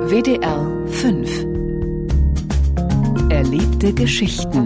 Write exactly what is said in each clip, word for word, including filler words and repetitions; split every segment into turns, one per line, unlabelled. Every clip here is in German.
W D R fünf. Erlebte Geschichten.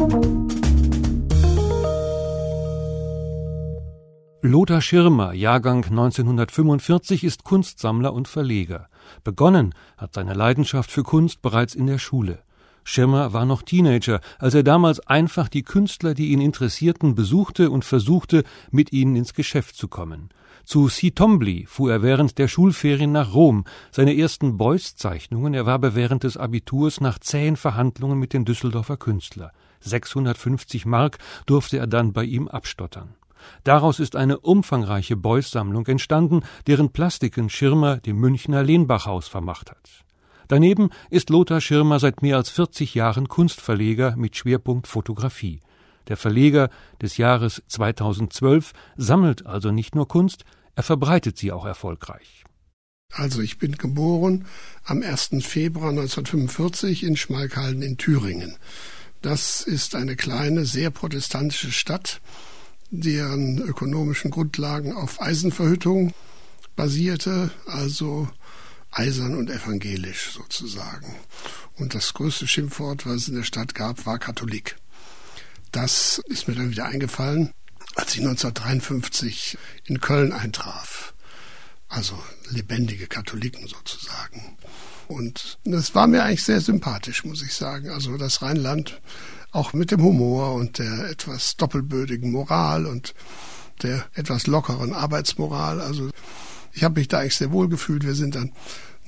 Lothar Schirmer, Jahrgang neunzehnhundertfünfundvierzig, ist Kunstsammler und Verleger. Begonnen hat seine Leidenschaft für Kunst bereits in der Schule. Schirmer war noch Teenager, als er damals einfach die Künstler, die ihn interessierten, besuchte und versuchte, mit ihnen ins Geschäft zu kommen. Zu C. Tombly fuhr er während der Schulferien nach Rom. Seine ersten Beuys-Zeichnungen erwarb er während des Abiturs nach zähen Verhandlungen mit dem Düsseldorfer Künstler. sechshundertfünfzig Mark durfte er dann bei ihm abstottern. Daraus ist eine umfangreiche Beuys-Sammlung entstanden, deren Plastiken Schirmer dem Münchner Lenbachhaus vermacht hat. Daneben ist Lothar Schirmer seit mehr als vierzig Jahren Kunstverleger mit Schwerpunkt Fotografie. Der Verleger des Jahres zweitausendzwölf sammelt also nicht nur Kunst, er verbreitet sie auch erfolgreich.
Also ich bin geboren am ersten Februar neunzehnhundertfünfundvierzig in Schmalkalden in Thüringen. Das ist eine kleine, sehr protestantische Stadt, deren ökonomischen Grundlagen auf Eisenverhüttung basierte, also eisern und evangelisch sozusagen. Und das größte Schimpfwort, was es in der Stadt gab, war Katholik. Das ist mir dann wieder eingefallen, als ich neunzehnhundertdreiundfünfzig in Köln eintraf. Also lebendige Katholiken sozusagen. Und das war mir eigentlich sehr sympathisch, muss ich sagen. Also das Rheinland, auch mit dem Humor und der etwas doppelbödigen Moral und der etwas lockeren Arbeitsmoral. Also ich habe mich da eigentlich sehr wohl gefühlt. Wir sind dann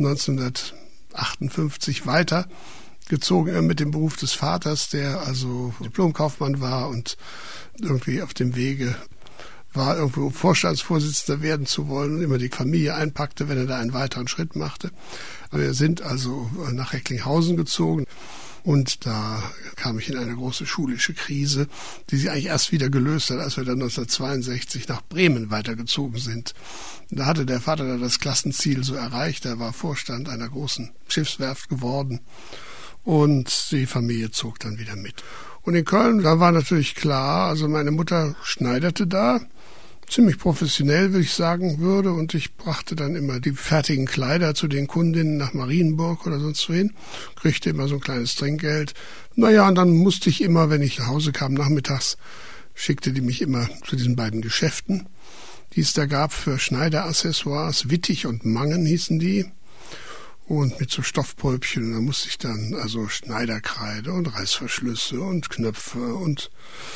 neunzehnhundertachtundfünfzig weiter gezogen mit dem Beruf des Vaters, der also Diplomkaufmann war und irgendwie auf dem Wege war, irgendwo Vorstandsvorsitzender werden zu wollen und immer die Familie einpackte, wenn er da einen weiteren Schritt machte. Wir sind also nach Recklinghausen gezogen und da kam ich in eine große schulische Krise, die sich eigentlich erst wieder gelöst hat, als wir dann neunzehnhundertzweiundsechzig nach Bremen weitergezogen sind. Da hatte der Vater da das Klassenziel so erreicht, er war Vorstand einer großen Schiffswerft geworden. Und die Familie zog dann wieder mit. Und in Köln, da war natürlich klar, also meine Mutter schneiderte da, ziemlich professionell, würde ich sagen, würde. Und ich brachte dann immer die fertigen Kleider zu den Kundinnen nach Marienburg oder sonst wohin, kriegte immer so ein kleines Trinkgeld. Naja, und dann musste ich immer, wenn ich nach Hause kam nachmittags, schickte die mich immer zu diesen beiden Geschäften, die es da gab für Schneideraccessoires. Wittig und Mangen hießen die. Und mit so Stoffpulpchen, und da musste ich dann also Schneiderkreide und Reißverschlüsse und Knöpfe und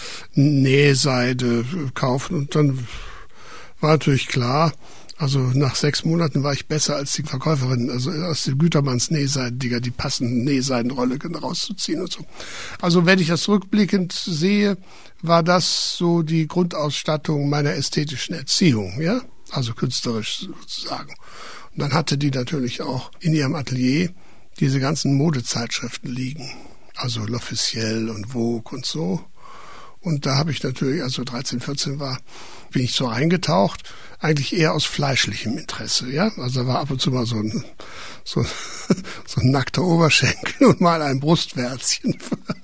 Nähseide kaufen. Und dann war natürlich klar, also nach sechs Monaten war ich besser als die Verkäuferin, also aus den Gütermanns Nähseidendinger, die passenden Nähseidenrolle rauszuziehen und so. Also wenn ich das rückblickend sehe, war das so die Grundausstattung meiner ästhetischen Erziehung, ja, also künstlerisch sozusagen. Und dann hatte die natürlich auch in ihrem Atelier diese ganzen Modezeitschriften liegen. Also L'Officiel und Vogue und so. Und da habe ich natürlich, als ich dreizehn, vierzehn war, bin ich so reingetaucht. Eigentlich eher aus fleischlichem Interesse, ja. Also da war ab und zu mal so ein, so, so ein nackter Oberschenkel und mal ein Brustwärzchen.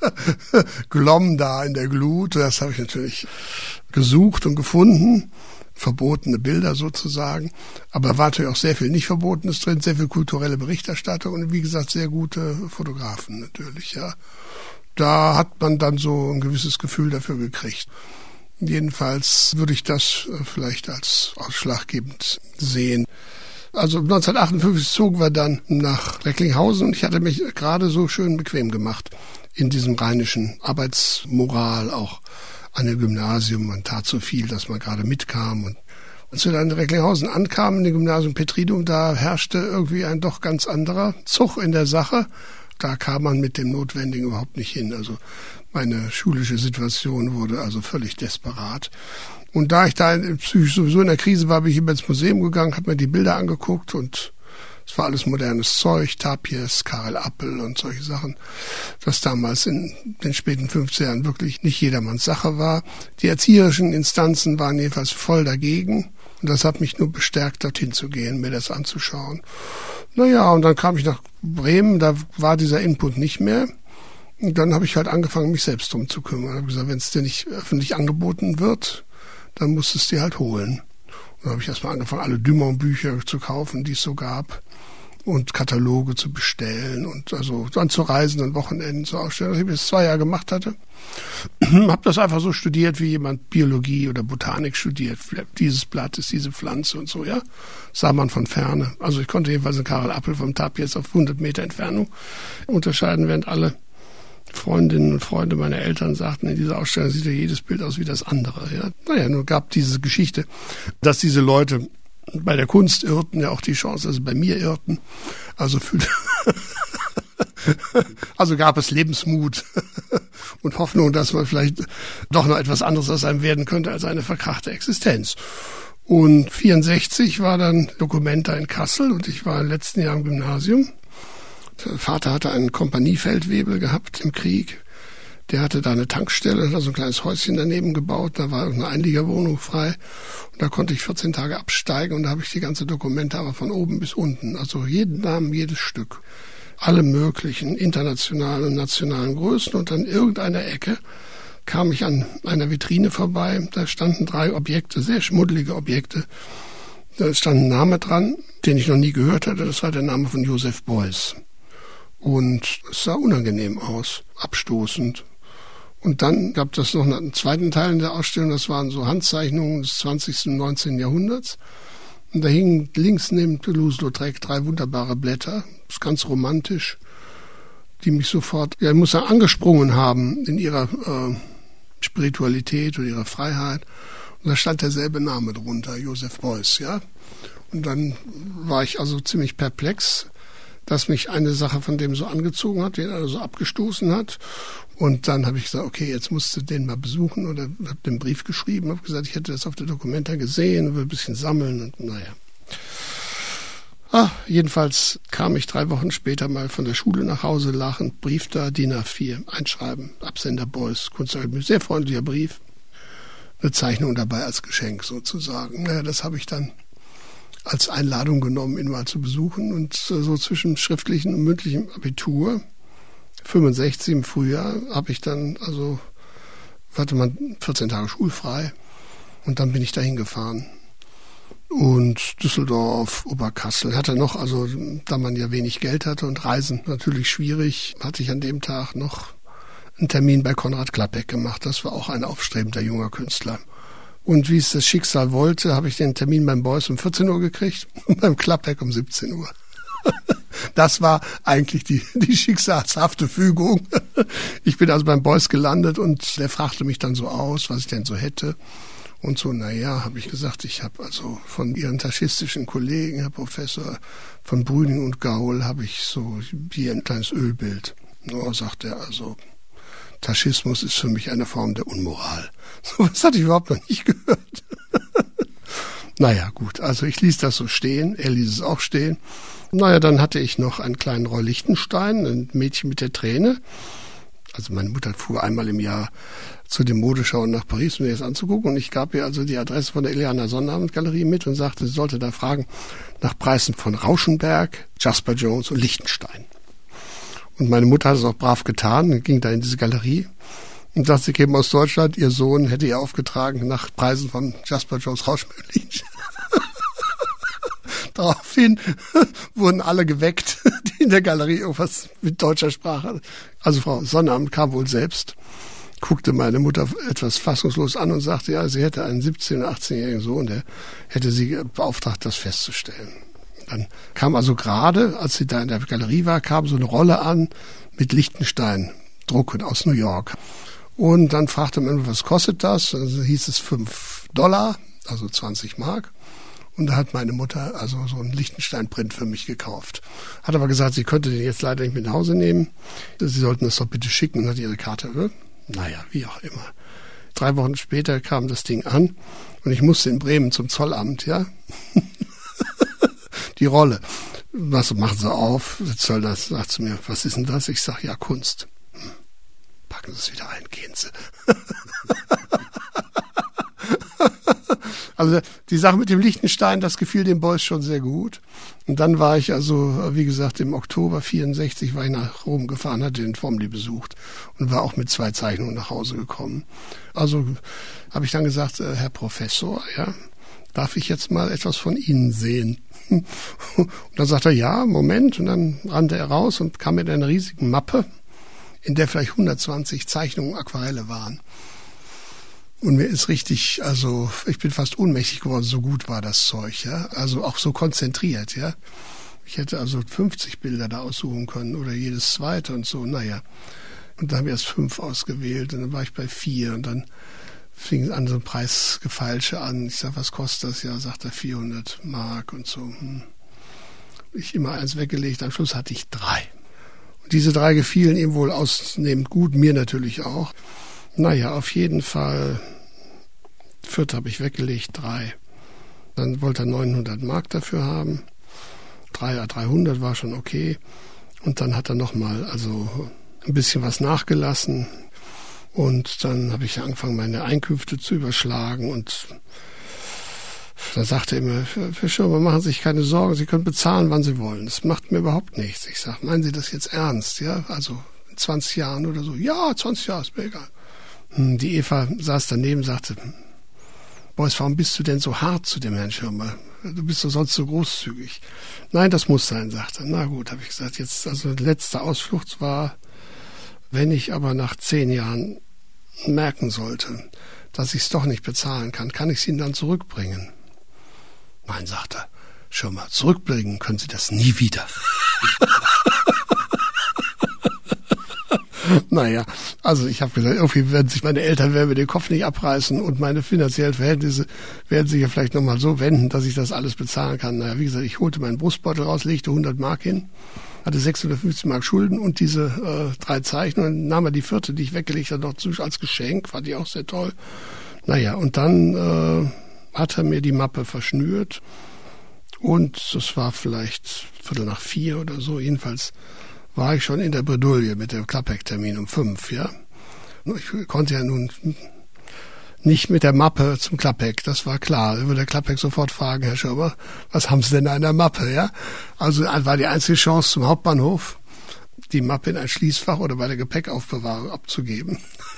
Glomm da in der Glut. Das habe ich natürlich gesucht und gefunden. Verbotene Bilder sozusagen, aber war natürlich auch sehr viel nicht Verbotenes drin, sehr viel kulturelle Berichterstattung und wie gesagt sehr gute Fotografen natürlich, ja. Da hat man dann so ein gewisses Gefühl dafür gekriegt. Jedenfalls würde ich das vielleicht als ausschlaggebend sehen. Also neunzehnhundertachtundfünfzig zogen wir dann nach Recklinghausen und ich hatte mich gerade so schön bequem gemacht in diesem rheinischen Arbeitsmoral auch. An dem Gymnasium, man tat so viel, dass man gerade mitkam. Und als wir dann in Recklinghausen ankamen, in dem Gymnasium Petridum, da herrschte irgendwie ein doch ganz anderer Zug in der Sache. Da kam man mit dem Notwendigen überhaupt nicht hin. Also meine schulische Situation wurde also völlig desperat. Und da ich da psychisch sowieso in der Krise war, bin ich immer ins Museum gegangen, habe mir die Bilder angeguckt und es war alles modernes Zeug, Tapies, Karel Appel und solche Sachen, das damals in den späten fünfziger Jahren wirklich nicht jedermanns Sache war. Die erzieherischen Instanzen waren jedenfalls voll dagegen und das hat mich nur bestärkt, dorthin zu gehen, mir das anzuschauen. Naja, und dann kam ich nach Bremen, da war dieser Input nicht mehr. Und dann habe ich halt angefangen, mich selbst drum zu kümmern. Ich habe gesagt, wenn es dir nicht öffentlich angeboten wird, dann musst du es dir halt holen. Und dann habe ich erstmal angefangen, alle Dumont-Bücher zu kaufen, die es so gab. und Kataloge zu bestellen und also dann zu reisen und Wochenenden zu ausstellen, was ich bis zwei Jahre gemacht hatte. Habe das einfach so studiert, wie jemand Biologie oder Botanik studiert. Dieses Blatt ist diese Pflanze und so, ja. Sah man von Ferne. Also ich konnte jedenfalls einen Karel Appel vom Tapir auf hundert Meter Entfernung unterscheiden, während alle Freundinnen und Freunde meiner Eltern sagten, in dieser Ausstellung sieht ja jedes Bild aus wie das andere. Ja. Naja, nur gab diese Geschichte, dass diese Leute bei der Kunst irrten, ja auch die Chance, dass sie bei mir irrten. Also fühlte also gab es Lebensmut und Hoffnung, dass man vielleicht doch noch etwas anderes aus einem werden könnte als eine verkrachte Existenz. Und vierundsechzig war dann Documenta in Kassel und ich war im letzten Jahr im Gymnasium. Der Vater hatte einen Kompaniefeldwebel gehabt im Krieg. Der hatte da eine Tankstelle, hat so ein kleines Häuschen daneben gebaut. Da war eine Einliegerwohnung frei. Und da konnte ich vierzehn Tage absteigen und da habe ich die ganze Dokumente aber von oben bis unten. Also jeden Namen, jedes Stück. Alle möglichen internationalen und nationalen Größen. Und an irgendeiner Ecke kam ich an einer Vitrine vorbei. Da standen drei Objekte, sehr schmuddelige Objekte. Da stand ein Name dran, den ich noch nie gehört hatte. Das war der Name von Joseph Beuys. Und es sah unangenehm aus, abstoßend. Und dann gab es noch einen zweiten Teil in der Ausstellung, das waren so Handzeichnungen des zwanzigsten und neunzehnten Jahrhunderts. Und da hingen links neben Toulouse-Lautrec drei wunderbare Blätter, das ist ganz romantisch, die mich sofort, ja, ich muss sagen, angesprungen haben in ihrer äh, Spiritualität und ihrer Freiheit. Und da stand derselbe Name drunter, Joseph Beuys, ja. Und dann war ich also ziemlich perplex, dass mich eine Sache von dem so angezogen hat, den also abgestoßen hat. Und dann habe ich gesagt, okay, jetzt musst du den mal besuchen. Oder habe den Brief geschrieben, habe gesagt, ich hätte das auf der Documenta gesehen, will ein bisschen sammeln und naja. Ah, jedenfalls kam ich drei Wochen später mal von der Schule nach Hause, lag ein Brief da, D I N A vier, Einschreiben, Absender Beuys, Kunstakademie, sehr freundlicher Brief. Eine Zeichnung dabei als Geschenk sozusagen. Naja, das habe ich dann als Einladung genommen, ihn mal zu besuchen. Und so zwischen schriftlichem und mündlichem Abitur, fünfundsechzig im Frühjahr, habe ich dann, also hatte man vierzehn Tage schulfrei und dann bin ich dahin gefahren. Und Düsseldorf, Oberkassel, hatte noch, also da man ja wenig Geld hatte und Reisen natürlich schwierig, hatte ich an dem Tag noch einen Termin bei Konrad Klapek gemacht. Das war auch ein aufstrebender junger Künstler. Und wie es das Schicksal wollte, habe ich den Termin beim Beuys um vierzehn Uhr gekriegt und beim Klapek um siebzehn Uhr. Das war eigentlich die, die schicksalshafte Fügung. Ich bin also beim Beuys gelandet und der fragte mich dann so aus, was ich denn so hätte. Und so, naja, habe ich gesagt, ich habe also von Ihren taschistischen Kollegen, Herr Professor, von Brüning und Gaul, habe ich so hier ein kleines Ölbild. No, sagt er, also Taschismus ist für mich eine Form der Unmoral. So was hatte ich überhaupt noch nicht gehört. Naja, gut, also ich ließ das so stehen, er ließ es auch stehen. Naja, dann hatte ich noch einen kleinen Roy Lichtenstein, ein Mädchen mit der Träne. Also meine Mutter fuhr einmal im Jahr zu den Modeschauen nach Paris, um mir das anzugucken. Und ich gab ihr also die Adresse von der Ileana Sonnabend-Galerie mit und sagte, sie sollte da fragen nach Preisen von Rauschenberg, Jasper Jones und Lichtenstein. Und meine Mutter hat es auch brav getan und ging da in diese Galerie und sagte, sie käme aus Deutschland, ihr Sohn hätte ihr aufgetragen nach Preisen von Jasper Jones, Rauschenberg und Lichtenstein. Daraufhin wurden alle geweckt, die in der Galerie irgendwas mit deutscher Sprache hatten. Also Frau Sonnabend kam wohl selbst, guckte meine Mutter etwas fassungslos an und sagte, ja, sie hätte einen siebzehn-, achtzehnjährigen Sohn, der hätte sie beauftragt, das festzustellen. Dann kam also gerade, als sie da in der Galerie war, kam so eine Rolle an mit Lichtenstein-Drucken aus New York. Und dann fragte man, was kostet das? Also hieß es fünf Dollar, also zwanzig Mark. Und da hat meine Mutter also so einen Lichtenstein-Print für mich gekauft. Hat aber gesagt, sie könnte den jetzt leider nicht mit nach Hause nehmen. Sie sollten das doch bitte schicken und hat ihre Karte. Äh? Naja, wie auch immer. Drei Wochen später kam das Ding an und ich musste in Bremen zum Zollamt, ja. Die Rolle. Was machen Sie auf? Der Zollner sagt zu mir, was ist denn das? Ich sage, ja, Kunst. Hm. Packen Sie es wieder ein, gehen Sie. Also die Sache mit dem Lichtenstein, das gefiel dem Beuys schon sehr gut. Und dann war ich also, wie gesagt, im Oktober vierundsechzig war ich nach Rom gefahren, hatte den Formli besucht und war auch mit zwei Zeichnungen nach Hause gekommen. Also habe ich dann gesagt, Herr Professor, ja, darf ich jetzt mal etwas von Ihnen sehen? Und dann sagt er, ja, Moment. Und dann rannte er raus und kam mit einer riesigen Mappe, in der vielleicht hundertzwanzig Zeichnungen, Aquarelle waren. Und mir ist richtig, also ich bin fast ohnmächtig geworden, so gut war das Zeug, ja. Also auch so konzentriert, ja. Ich hätte also fünfzig Bilder da aussuchen können oder jedes zweite und so, naja. Und dann habe ich erst fünf ausgewählt und dann war ich bei vier und dann fing es an, so ein Preisgefeilsche an. Ich sag, was kostet das? Ja, sagt er, vierhundert Mark und so. Hm. Ich immer eins weggelegt, am Schluss hatte ich drei. Und diese drei gefielen ihm wohl ausnehmend gut, mir natürlich auch. Naja, auf jeden Fall, viert habe ich weggelegt, drei. Dann wollte er neunhundert Mark dafür haben. Drei, dreihundert war schon okay. Und dann hat er nochmal also ein bisschen was nachgelassen. Und dann habe ich angefangen, meine Einkünfte zu überschlagen. Und dann sagte er immer, Herr Schirmer, machen Sie sich keine Sorgen, Sie können bezahlen, wann Sie wollen. Das macht mir überhaupt nichts. Ich sage, meinen Sie das jetzt ernst? Ja, also in zwanzig Jahren oder so. Ja, zwanzig Jahre, ist mir egal. Die Eva saß daneben und sagte, Boris, warum bist du denn so hart zu dem Herrn Schirmer? Du bist doch sonst so großzügig. Nein, das muss sein, sagte er. Na gut, habe ich gesagt. Jetzt, also letzte Ausflucht war, wenn ich aber nach zehn Jahren merken sollte, dass ich es doch nicht bezahlen kann, kann ich es Ihnen dann zurückbringen? Nein, sagte er. Schirmer, zurückbringen können Sie das nie wieder. Naja, also ich habe gesagt, irgendwie werden sich meine Eltern werden mir den Kopf nicht abreißen und meine finanziellen Verhältnisse werden sich ja vielleicht nochmal so wenden, dass ich das alles bezahlen kann. Naja, wie gesagt, ich holte meinen Brustbeutel raus, legte hundert Mark hin, hatte sechshundertfünfzig Mark Schulden und diese äh, drei Zeichnungen. Nahm er die vierte, die ich weggelegt hatte, noch zu, als Geschenk, fand ich auch sehr toll. Naja, und dann äh, hat er mir die Mappe verschnürt und es war vielleicht Viertel nach vier oder so, jedenfalls war ich schon in der Bredouille mit dem Klappheck-Termin um fünf, ja. Ich konnte ja nun nicht mit der Mappe zum Klappheck, das war klar. Da würde der Klappheck sofort fragen, Herr Schirmer, was haben Sie denn da in der Mappe, ja? Also war die einzige Chance zum Hauptbahnhof, die Mappe in ein Schließfach oder bei der Gepäckaufbewahrung abzugeben.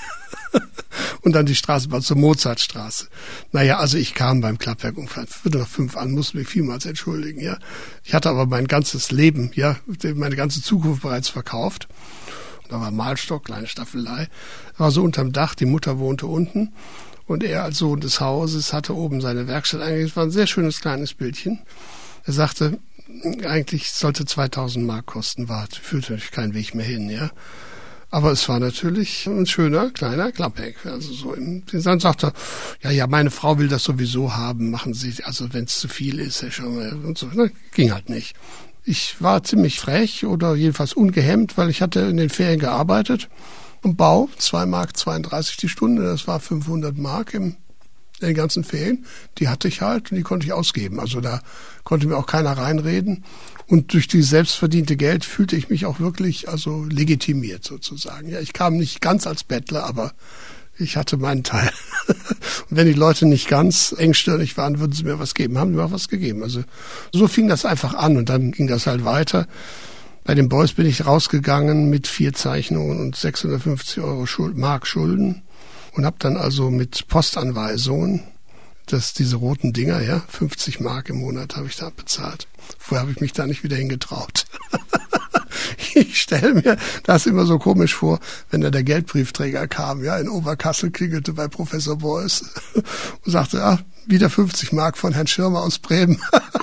Und dann die Straßenbahn zur Mozartstraße. Naja, also ich kam beim Klappwerk um Viertel nach fünf an, musste mich vielmals entschuldigen, ja. Ich hatte aber mein ganzes Leben, ja, meine ganze Zukunft bereits verkauft. Und da war Mahlstock, kleine Staffelei. War so unterm Dach, die Mutter wohnte unten. Und er als Sohn des Hauses hatte oben seine Werkstatt eingerichtet. War ein sehr schönes kleines Bildchen. Er sagte, eigentlich sollte zweitausend Mark kosten, war, führte natürlich keinen Weg mehr hin, ja. Aber es war natürlich ein schöner, kleiner Klappheck. Also so im, dann sagte er, ja, ja, meine Frau will das sowieso haben, machen Sie, also wenn es zu viel ist, Herr Schirmer, und so. Na, ging halt nicht. Ich war ziemlich frech oder jedenfalls ungehemmt, weil ich hatte in den Ferien gearbeitet. Im Bau, zwei Mark zweiunddreißig die Stunde, das war fünfhundert Mark im in den ganzen Ferien, die hatte ich halt und die konnte ich ausgeben. Also da konnte mir auch keiner reinreden. Und durch dieses selbstverdiente Geld fühlte ich mich auch wirklich also legitimiert sozusagen. Ja, ich kam nicht ganz als Bettler, aber ich hatte meinen Teil. Und wenn die Leute nicht ganz engstirnig waren, würden sie mir was geben. Haben sie mir auch was gegeben. Also so fing das einfach an und dann ging das halt weiter. Bei den Boys bin ich rausgegangen mit vier Zeichnungen und sechshundertfünfzig Euro Schuld, Mark Schulden. Und habe dann also mit Postanweisungen, das diese roten Dinger, ja, fünfzig Mark im Monat habe ich da bezahlt. Vorher habe ich mich da nicht wieder hingetraut. Ich stelle mir das immer so komisch vor, wenn da der Geldbriefträger kam, ja, in Oberkassel klingelte bei Professor Beuys und sagte, ah, wieder fünfzig Mark von Herrn Schirmer aus Bremen.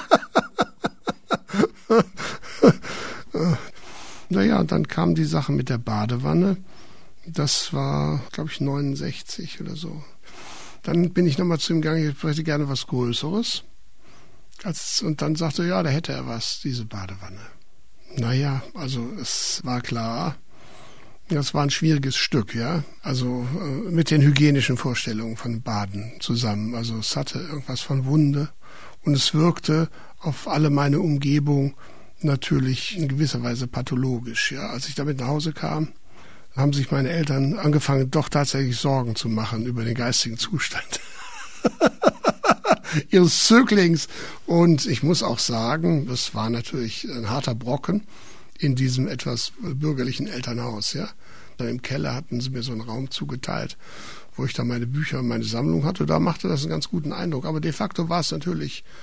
Naja, und dann kam die Sache mit der Badewanne. Das war, glaube ich, neunundsechzig oder so. Dann bin ich nochmal zu ihm gegangen, ich hätte gerne was Größeres. Als, und dann sagte er, ja, da hätte er was, diese Badewanne. Naja, also es war klar, das war ein schwieriges Stück, ja. Also äh, mit den hygienischen Vorstellungen von Baden zusammen. Also es hatte irgendwas von Wunde und es wirkte auf alle meine Umgebung natürlich in gewisser Weise pathologisch, ja. Als ich damit nach Hause kam, haben sich meine Eltern angefangen, doch tatsächlich Sorgen zu machen über den geistigen Zustand ihres Zöglings. Und ich muss auch sagen, das war natürlich ein harter Brocken in diesem etwas bürgerlichen Elternhaus. Ja, da im Keller hatten sie mir so einen Raum zugeteilt, wo ich da meine Bücher und meine Sammlung hatte. Da machte das einen ganz guten Eindruck. Aber de facto war es natürlich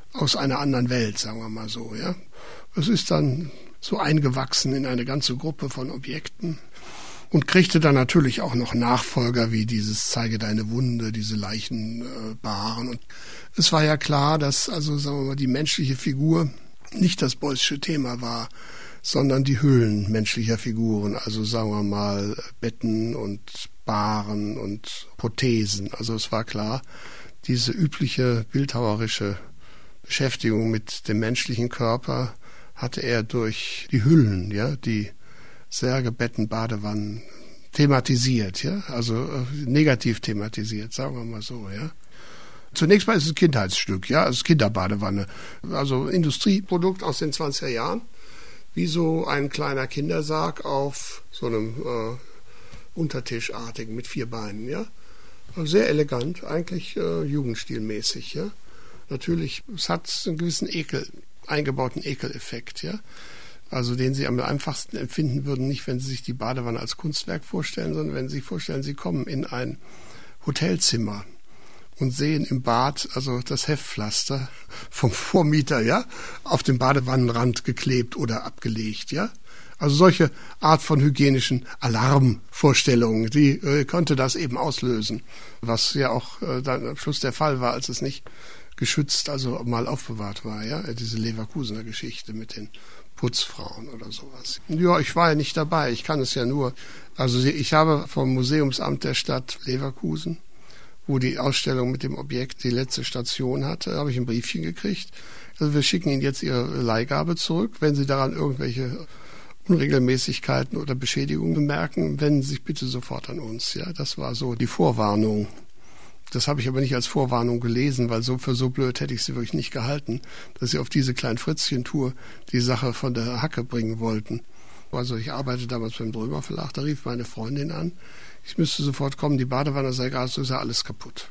aus einer anderen Welt, sagen wir mal so, ja. Es ist dann so eingewachsen in eine ganze Gruppe von Objekten und kriegte dann natürlich auch noch Nachfolger wie dieses Zeige deine Wunde, diese Leichenbaren. Und es war ja klar, dass also, sagen wir mal, die menschliche Figur nicht das Beuysche Thema war, sondern die Hüllen menschlicher Figuren, also sagen wir mal Betten und Bahren und Prothesen. Also es war klar, diese übliche bildhauerische Beschäftigung mit dem menschlichen Körper hatte er durch die Hüllen, ja, die Särge, Betten, Badewannen thematisiert, ja, also äh, negativ thematisiert, sagen wir mal so, ja. Zunächst mal ist es ein Kindheitsstück, ja, es ist Kinderbadewanne, also Industrieprodukt aus den zwanziger Jahren, wie so ein kleiner Kindersarg auf so einem äh, Untertischartigen mit vier Beinen, ja. Sehr elegant, eigentlich äh, jugendstilmäßig, ja. Natürlich, es hat einen gewissen Ekel, eingebauten Ekeleffekt, ja. Also den Sie am einfachsten empfinden würden, nicht wenn Sie sich die Badewanne als Kunstwerk vorstellen, sondern wenn Sie sich vorstellen, Sie kommen in ein Hotelzimmer und sehen im Bad also das Heftpflaster vom Vormieter, ja, auf dem Badewannenrand geklebt oder abgelegt, ja. Also solche Art von hygienischen Alarmvorstellungen, die äh, konnte das eben auslösen, was ja auch äh, dann am Schluss der Fall war, als es nicht geschützt, also mal aufbewahrt war, ja, diese Leverkusener Geschichte mit den Putzfrauen oder sowas. Ja, ich war ja nicht dabei, ich kann es ja nur, also ich habe vom Museumsamt der Stadt Leverkusen, wo die Ausstellung mit dem Objekt die letzte Station hatte, habe ich ein Briefchen gekriegt. Also wir schicken Ihnen jetzt Ihre Leihgabe zurück. Wenn Sie daran irgendwelche Unregelmäßigkeiten oder Beschädigungen bemerken, wenden Sie sich bitte sofort an uns. Ja, das war so die Vorwarnung. Das habe ich aber nicht als Vorwarnung gelesen, weil so für so blöd hätte ich sie wirklich nicht gehalten, dass sie auf diese Klein-Fritzchen-Tour die Sache von der Hacke bringen wollten. Also ich arbeite damals beim Drömer Verlag, da rief meine Freundin an, ich müsste sofort kommen, die Badewanne sei gerade, so ist ja alles kaputt.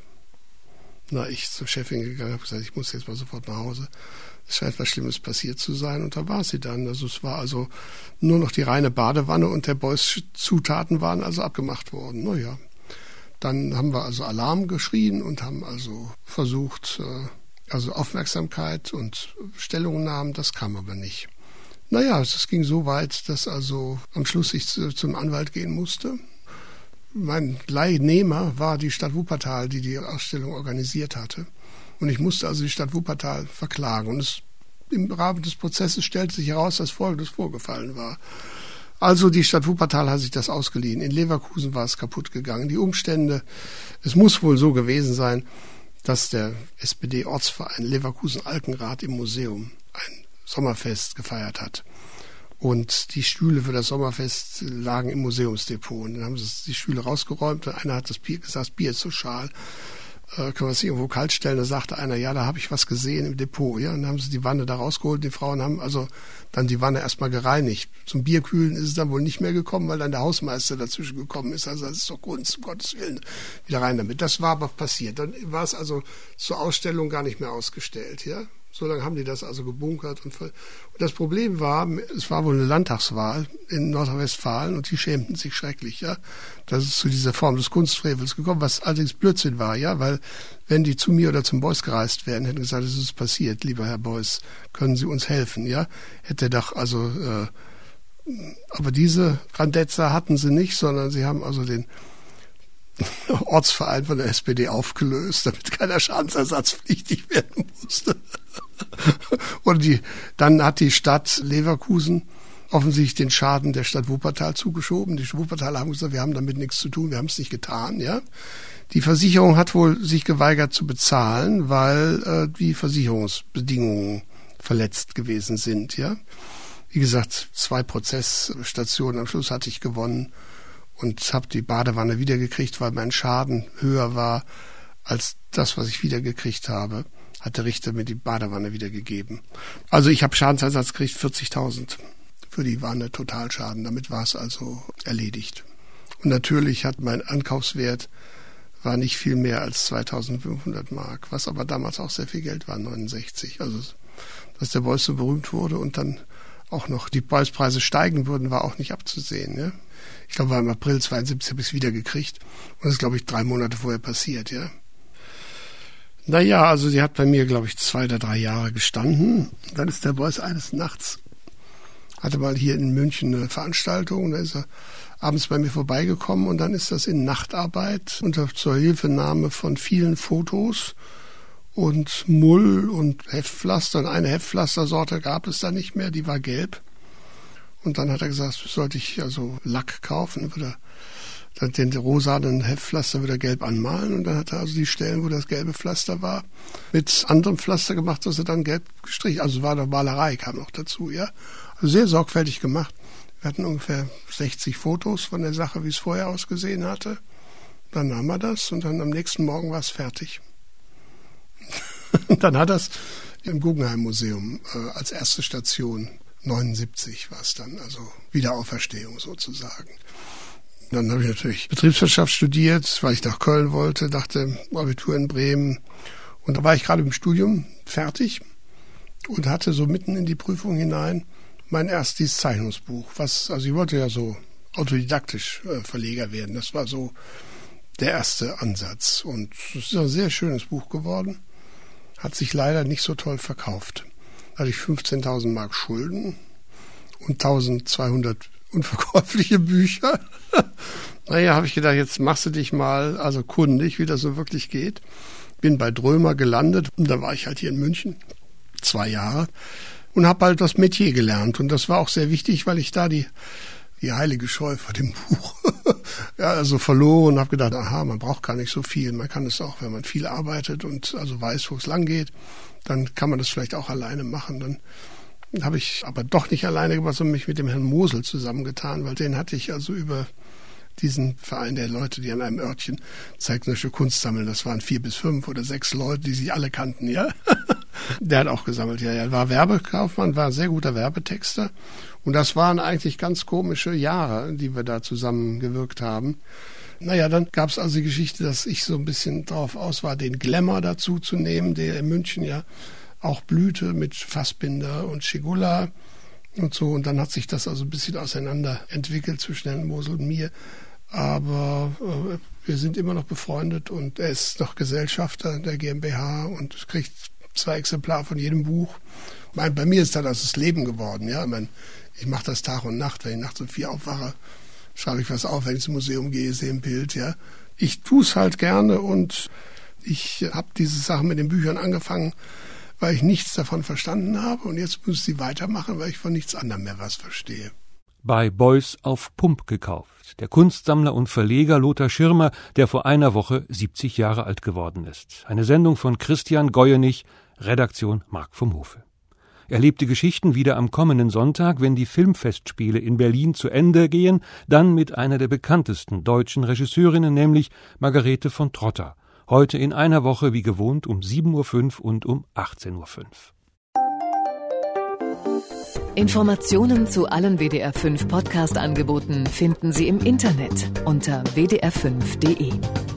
Na, ich zur Chefin gegangen, habe gesagt, ich muss jetzt mal sofort nach Hause. Es scheint was Schlimmes passiert zu sein und da war sie dann. Also es war also nur noch die reine Badewanne und der Beuys Zutaten waren also abgemacht worden. Naja. Dann haben wir also Alarm geschrien und haben also versucht, also Aufmerksamkeit und Stellungnahmen, das kam aber nicht. Naja, es ging so weit, dass also am Schluss ich zum Anwalt gehen musste. Mein Leihnehmer war die Stadt Wuppertal, die die Ausstellung organisiert hatte. Und ich musste also die Stadt Wuppertal verklagen. Und es, im Rahmen des Prozesses stellte sich heraus, dass Folgendes vorgefallen war. Also die Stadt Wuppertal hat sich das ausgeliehen. In Leverkusen war es kaputt gegangen. Die Umstände, es muss wohl so gewesen sein, dass der S P D-Ortsverein Leverkusen-Alkenrath im Museum ein Sommerfest gefeiert hat. Und die Stühle für das Sommerfest lagen im Museumsdepot. Und dann haben sie die Stühle rausgeräumt und einer hat das Bier gesagt, das Bier ist so schal. Äh, können wir es irgendwo kalt stellen? Da sagte einer, ja, da habe ich was gesehen im Depot. Ja, und dann haben sie die Wanne da rausgeholt. Die Frauen haben also dann die Wanne erstmal gereinigt. Zum Bierkühlen ist es dann wohl nicht mehr gekommen, weil dann der Hausmeister dazwischen gekommen ist. Also das ist doch Kunst, um Gottes Willen, wieder rein damit. Das war aber passiert. Dann war es also zur Ausstellung gar nicht mehr ausgestellt. Ja, so lange haben die das also gebunkert. Und, und das Problem war, es war wohl eine Landtagswahl in Nordrhein-Westfalen und die schämten sich schrecklich, ja. Das ist zu dieser Form des Kunstfrevels gekommen, was allerdings Blödsinn war, ja, weil wenn die zu mir oder zum Beuys gereist wären, hätten gesagt, es ist passiert, lieber Herr Beuys, können Sie uns helfen, ja. Hätte doch also, äh, aber diese Grandezza hatten sie nicht, sondern sie haben also den Ortsverein von der S P D aufgelöst, damit keiner schadensersatzpflichtig werden musste. Und die, dann hat die Stadt Leverkusen offensichtlich den Schaden der Stadt Wuppertal zugeschoben. Die Wuppertaler haben gesagt, wir haben damit nichts zu tun, wir haben es nicht getan. Ja, die Versicherung hat wohl sich geweigert zu bezahlen, weil äh, die Versicherungsbedingungen verletzt gewesen sind. Ja, wie gesagt, zwei Prozessstationen. Am Schluss hatte ich gewonnen und habe die Badewanne wiedergekriegt, weil mein Schaden höher war als das, was ich wiedergekriegt habe. Hat der Richter mir die Badewanne wiedergegeben. Also ich habe Schadensersatz gekriegt, vierzigtausend für die Wanne, Totalschaden. Damit war es also erledigt. Und natürlich hat mein Ankaufswert war nicht viel mehr als zweitausendfünfhundert Mark, was aber damals auch sehr viel Geld war, neunundsechzig. Also dass der Beuys so berühmt wurde und dann auch noch die Beuys-Preise steigen würden, war auch nicht abzusehen. Ja? Ich glaube, im April zweiundsiebzig habe ich es wieder gekriegt und das ist, glaube ich, drei Monate vorher passiert. Ja. Naja, also sie hat bei mir, glaube ich, zwei oder drei Jahre gestanden. Dann ist der Beuys eines Nachts, hatte mal hier in München eine Veranstaltung, da ist er abends bei mir vorbeigekommen und dann ist das in Nachtarbeit unter zur Hilfenahme von vielen Fotos und Mull und Heftpflaster. Und eine Heftpflastersorte gab es da nicht mehr, die war gelb. Und dann hat er gesagt, sollte ich also Lack kaufen, würde er den rosanen Heftpflaster wieder gelb anmalen. Und dann hat er also die Stellen, wo das gelbe Pflaster war, mit anderem Pflaster gemacht, das er dann gelb gestrichen. Also war doch Malerei, kam noch dazu, ja. Also sehr sorgfältig gemacht. Wir hatten ungefähr sechzig Fotos von der Sache, wie es vorher ausgesehen hatte. Dann nahm er das und dann am nächsten Morgen war es fertig. Und dann hat er es im Guggenheim-Museum äh, als erste Station, neunundsiebzig war es dann, also Wiederauferstehung sozusagen. Dann habe ich natürlich Betriebswirtschaft studiert, weil ich nach Köln wollte, dachte Abitur in Bremen. Und da war ich gerade im Studium fertig und hatte so mitten in die Prüfung hinein mein erstes Zeichnungsbuch. Was, also ich wollte ja so autodidaktisch äh, Verleger werden. Das war so der erste Ansatz. Und es ist ein sehr schönes Buch geworden. Hat sich leider nicht so toll verkauft. Da hatte ich fünfzehntausend Mark Schulden und eintausendzweihundert unverkäufliche Bücher. Naja, habe ich gedacht, jetzt machst du dich mal also kundig, wie das so wirklich geht. Bin bei Drömer gelandet und da war ich halt hier in München zwei Jahre und habe halt das Metier gelernt. Und das war auch sehr wichtig, weil ich da die, die heilige Scheu vor dem Buch ja, also verloren und habe gedacht, aha, man braucht gar nicht so viel. Man kann es auch, wenn man viel arbeitet und also weiß, wo es lang geht, dann kann man das vielleicht auch alleine machen. Dann habe ich aber doch nicht alleine gemacht, sondern mich mit dem Herrn Mosel zusammengetan, weil den hatte ich also über diesen Verein der Leute, die an einem Örtchen zeichnische Kunst sammeln. Das waren vier bis fünf oder sechs Leute, die sich alle kannten, ja. Der hat auch gesammelt, ja, er war Werbekaufmann, war ein sehr guter Werbetexter. Und das waren eigentlich ganz komische Jahre, die wir da zusammengewirkt haben. Naja, dann gab es also die Geschichte, dass ich so ein bisschen drauf aus war, den Glamour dazu zu nehmen, der in München ja auch blühte mit Fassbinder und Schigula und so. Und dann hat sich das also ein bisschen auseinander entwickelt zwischen Herrn Mosel und mir. Aber äh, wir sind immer noch befreundet und er ist noch Gesellschafter der GmbH und kriegt zwei Exemplare von jedem Buch. Ich meine, bei mir ist das also das Leben geworden. Ja? Ich meine, ich mache das Tag und Nacht. Wenn ich nachts um vier aufwache, schreibe ich was auf. Wenn ich ins Museum gehe, sehe ein Bild. Ja? Ich tue es halt gerne und ich habe diese Sachen mit den Büchern angefangen, weil ich nichts davon verstanden habe. Und jetzt muss ich sie weitermachen, weil ich von nichts anderem mehr was verstehe.
Bei Beuys auf Pump gekauft. Der Kunstsammler und Verleger Lothar Schirmer, der vor einer Woche siebzig Jahre alt geworden ist. Eine Sendung von Christian Goyenich, Redaktion Mark vom Hofe. Er lebt die Geschichten wieder am kommenden Sonntag, wenn die Filmfestspiele in Berlin zu Ende gehen, dann mit einer der bekanntesten deutschen Regisseurinnen, nämlich Margarete von Trotta. Heute in einer Woche wie gewohnt um sieben Uhr fünf und um achtzehn Uhr fünf.
Informationen zu allen W D R fünf Podcast-Angeboten finden Sie im Internet unter w d r fünf punkt d e.